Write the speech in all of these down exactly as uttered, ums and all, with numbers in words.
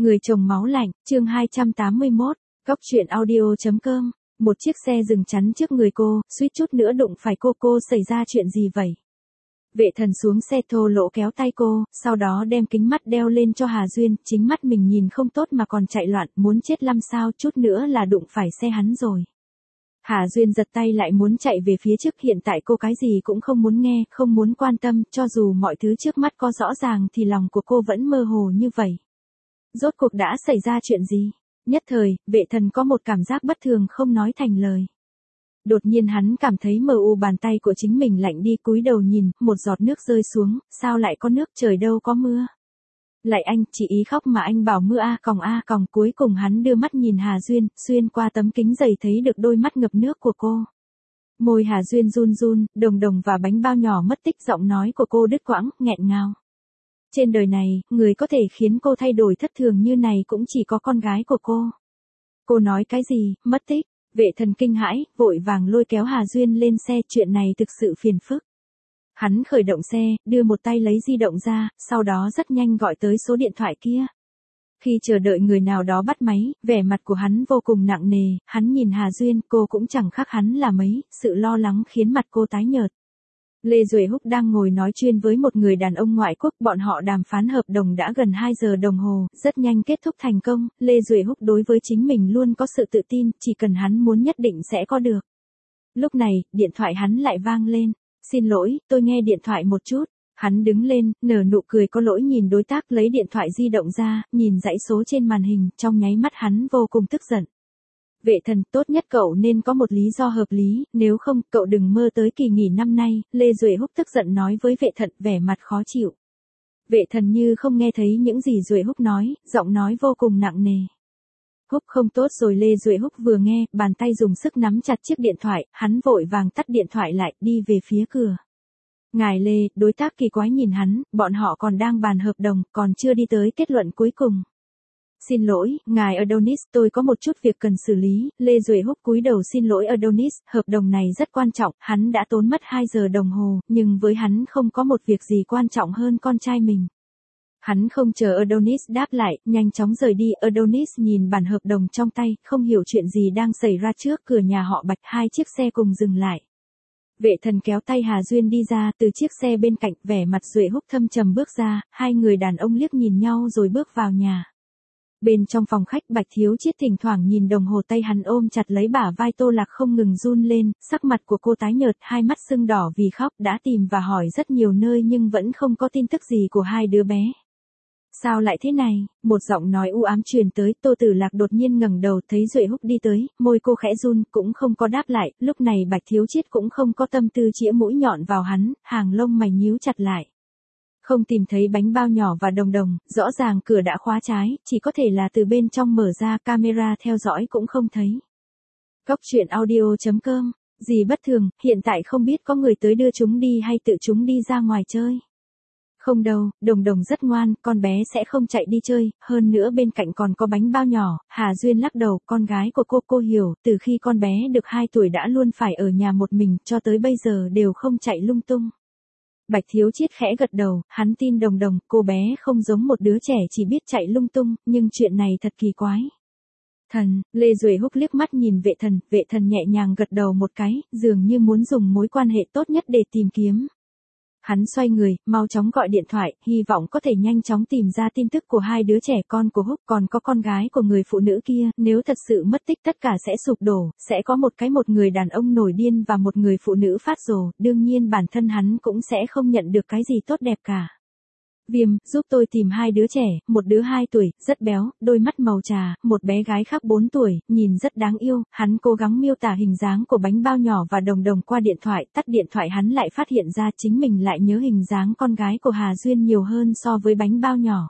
Người chồng máu lạnh, chương hai trăm tám mươi mốt, Góc truyện audio.com. Một chiếc xe dừng chắn trước người cô, suýt chút nữa đụng phải cô. Cô xảy ra chuyện gì vậy? Vệ thần xuống xe thô lỗ kéo tay cô, sau đó đem kính mắt đeo lên cho Hà Duyên. Chính mắt mình nhìn không tốt mà còn chạy loạn, muốn chết lăm sao, chút nữa là đụng phải xe hắn rồi. Hà Duyên giật tay lại muốn chạy về phía trước. Hiện tại cô cái gì cũng không muốn nghe, không muốn quan tâm, cho dù mọi thứ trước mắt có rõ ràng thì lòng của cô vẫn mơ hồ như vậy. Rốt cuộc đã xảy ra chuyện gì? Nhất thời, vệ thần có một cảm giác bất thường không nói thành lời. Đột nhiên hắn cảm thấy mờ u, bàn tay của chính mình lạnh đi, cúi đầu nhìn, một giọt nước rơi xuống, sao lại có nước, trời đâu có mưa. Lại anh, chị ý khóc mà anh bảo mưa a còng a còng. Cuối cùng hắn đưa mắt nhìn Hà Duyên, xuyên qua tấm kính dày thấy được đôi mắt ngập nước của cô. Môi Hà Duyên run run, đồng đồng và bánh bao nhỏ mất tích, giọng nói của cô đứt quãng, nghẹn ngào. Trên đời này, người có thể khiến cô thay đổi thất thường như này cũng chỉ có con gái của cô. Cô nói cái gì, mất tích? Vệ thần kinh hãi, vội vàng lôi kéo Hà Duyên lên xe, chuyện này thực sự phiền phức. Hắn khởi động xe, đưa một tay lấy di động ra, sau đó rất nhanh gọi tới số điện thoại kia. Khi chờ đợi người nào đó bắt máy, vẻ mặt của hắn vô cùng nặng nề, hắn nhìn Hà Duyên, cô cũng chẳng khác hắn là mấy, sự lo lắng khiến mặt cô tái nhợt. Lê Duệ Húc đang ngồi nói chuyện với một người đàn ông ngoại quốc, bọn họ đàm phán hợp đồng đã gần hai giờ đồng hồ, rất nhanh kết thúc thành công. Lê Duệ Húc đối với chính mình luôn có sự tự tin, chỉ cần hắn muốn nhất định sẽ có được. Lúc này, điện thoại hắn lại vang lên. Xin lỗi, tôi nghe điện thoại một chút. Hắn đứng lên, nở nụ cười có lỗi nhìn đối tác, lấy điện thoại di động ra, nhìn dãy số trên màn hình, trong nháy mắt hắn vô cùng tức giận. Vệ thần, tốt nhất cậu nên có một lý do hợp lý, nếu không, cậu đừng mơ tới kỳ nghỉ năm nay. Lê Duệ Húc tức giận nói với vệ thần, vẻ mặt khó chịu. Vệ thần như không nghe thấy những gì Duệ Húc nói, giọng nói vô cùng nặng nề. Húc không tốt rồi. Lê Duệ Húc vừa nghe, bàn tay dùng sức nắm chặt chiếc điện thoại, hắn vội vàng tắt điện thoại lại, đi về phía cửa. Ngài Lê, đối tác kỳ quái nhìn hắn, bọn họ còn đang bàn hợp đồng, còn chưa đi tới kết luận cuối cùng. Xin lỗi, ngài Adonis, tôi có một chút việc cần xử lý. Lê Duệ Húc cúi đầu xin lỗi Adonis, hợp đồng này rất quan trọng, hắn đã tốn mất hai giờ đồng hồ, nhưng với hắn không có một việc gì quan trọng hơn con trai mình. Hắn không chờ Adonis đáp lại, nhanh chóng rời đi. Adonis nhìn bản hợp đồng trong tay, không hiểu chuyện gì đang xảy ra. Trước cửa nhà họ Bạch, hai chiếc xe cùng dừng lại. Vệ thần kéo tay Hà Duyên đi ra, từ chiếc xe bên cạnh, vẻ mặt Duệ Húc thâm trầm bước ra, hai người đàn ông liếc nhìn nhau rồi bước vào nhà. Bên trong phòng khách, Bạch Thiếu Chiết thỉnh thoảng nhìn đồng hồ, tay hắn ôm chặt lấy bả vai Tô Lạc không ngừng run lên, sắc mặt của cô tái nhợt, hai mắt sưng đỏ vì khóc, đã tìm và hỏi rất nhiều nơi nhưng vẫn không có tin tức gì của hai đứa bé. Sao lại thế này? Một giọng nói u ám truyền tới. Tô Tử Lạc đột nhiên ngẩng đầu, thấy Duệ Húc đi tới, môi cô khẽ run, cũng không có đáp lại. Lúc này Bạch Thiếu Chiết cũng không có tâm tư chĩa mũi nhọn vào hắn, hàng lông mày nhíu chặt lại. Không tìm thấy bánh bao nhỏ và đồng đồng, rõ ràng cửa đã khóa trái, chỉ có thể là từ bên trong mở ra, camera theo dõi cũng không thấy. Góc truyện audio.com. Gì bất thường, hiện tại không biết có người tới đưa chúng đi hay tự chúng đi ra ngoài chơi. Không đâu, đồng đồng rất ngoan, con bé sẽ không chạy đi chơi, hơn nữa bên cạnh còn có bánh bao nhỏ. Hà Duyên lắc đầu, con gái của cô, cô hiểu, từ khi con bé được hai tuổi đã luôn phải ở nhà một mình, cho tới bây giờ đều không chạy lung tung. Bạch Thiếu Chiết khẽ gật đầu, hắn tin đồng đồng, cô bé không giống một đứa trẻ chỉ biết chạy lung tung, nhưng chuyện này thật kỳ quái. Thần, Lê Duệ Húc liếc mắt nhìn vệ thần, vệ thần nhẹ nhàng gật đầu một cái, dường như muốn dùng mối quan hệ tốt nhất để tìm kiếm. Hắn xoay người, mau chóng gọi điện thoại, hy vọng có thể nhanh chóng tìm ra tin tức của hai đứa trẻ con của Húc, còn có con gái của người phụ nữ kia, nếu thật sự mất tích tất cả sẽ sụp đổ, sẽ có một cái một người đàn ông nổi điên và một người phụ nữ phát rồ, đương nhiên bản thân hắn cũng sẽ không nhận được cái gì tốt đẹp cả. Viêm, giúp tôi tìm hai đứa trẻ, một đứa hai tuổi, rất béo, đôi mắt màu trà, một bé gái khác bốn tuổi, nhìn rất đáng yêu. Hắn cố gắng miêu tả hình dáng của bánh bao nhỏ và đồng đồng qua điện thoại, tắt điện thoại hắn lại phát hiện ra chính mình lại nhớ hình dáng con gái của Hà Duyên nhiều hơn so với bánh bao nhỏ.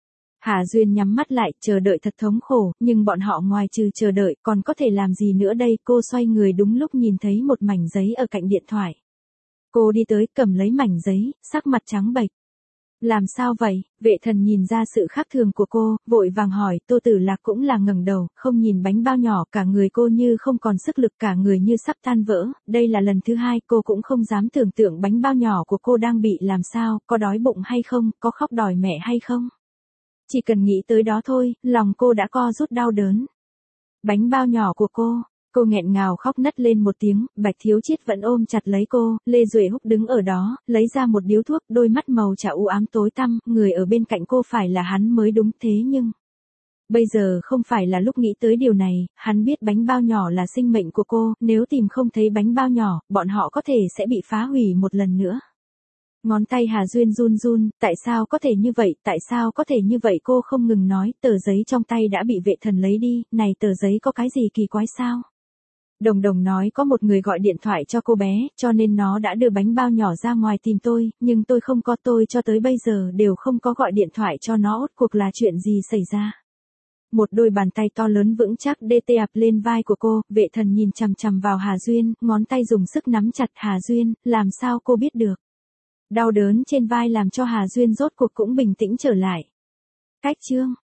Hà Duyên nhắm mắt lại, chờ đợi thật thống khổ, nhưng bọn họ ngoài trừ chờ đợi, còn có thể làm gì nữa đây? Cô xoay người đúng lúc nhìn thấy một mảnh giấy ở cạnh điện thoại. Cô đi tới, cầm lấy mảnh giấy, sắc mặt trắng bệch. Làm sao vậy? Vệ thần nhìn ra sự khác thường của cô, vội vàng hỏi. Tô Tử Lạc cũng là ngẩng đầu, không nhìn bánh bao nhỏ, cả người cô như không còn sức lực, cả người như sắp tan vỡ. Đây là lần thứ hai, cô cũng không dám tưởng tượng bánh bao nhỏ của cô đang bị làm sao, có đói bụng hay không, có khóc đòi mẹ hay không. Chỉ cần nghĩ tới đó thôi, lòng cô đã co rút đau đớn. Bánh bao nhỏ của cô, cô nghẹn ngào khóc nấc lên một tiếng, Bạch Thiếu Chiết vẫn ôm chặt lấy cô, Lê Duệ Húc đứng ở đó, lấy ra một điếu thuốc, đôi mắt màu trà u ám tối tăm, người ở bên cạnh cô phải là hắn mới đúng thế nhưng... Bây giờ không phải là lúc nghĩ tới điều này, hắn biết bánh bao nhỏ là sinh mệnh của cô, nếu tìm không thấy bánh bao nhỏ, bọn họ có thể sẽ bị phá hủy một lần nữa. Ngón tay Hà Duyên run run, tại sao có thể như vậy, tại sao có thể như vậy cô không ngừng nói, tờ giấy trong tay đã bị vệ thần lấy đi, này tờ giấy có cái gì kỳ quái sao? Đồng Đồng nói có một người gọi điện thoại cho cô bé, cho nên nó đã đưa bánh bao nhỏ ra ngoài tìm tôi, nhưng tôi không có, tôi cho tới bây giờ đều không có gọi điện thoại cho nó, rốt cuộc là chuyện gì xảy ra? Một đôi bàn tay to lớn vững chắc đê tê ập lên vai của cô, vệ thần nhìn chằm chằm vào Hà Duyên, ngón tay dùng sức nắm chặt Hà Duyên, làm sao cô biết được? Đau đớn trên vai làm cho Hà Duyên rốt cuộc cũng bình tĩnh trở lại. Cách chương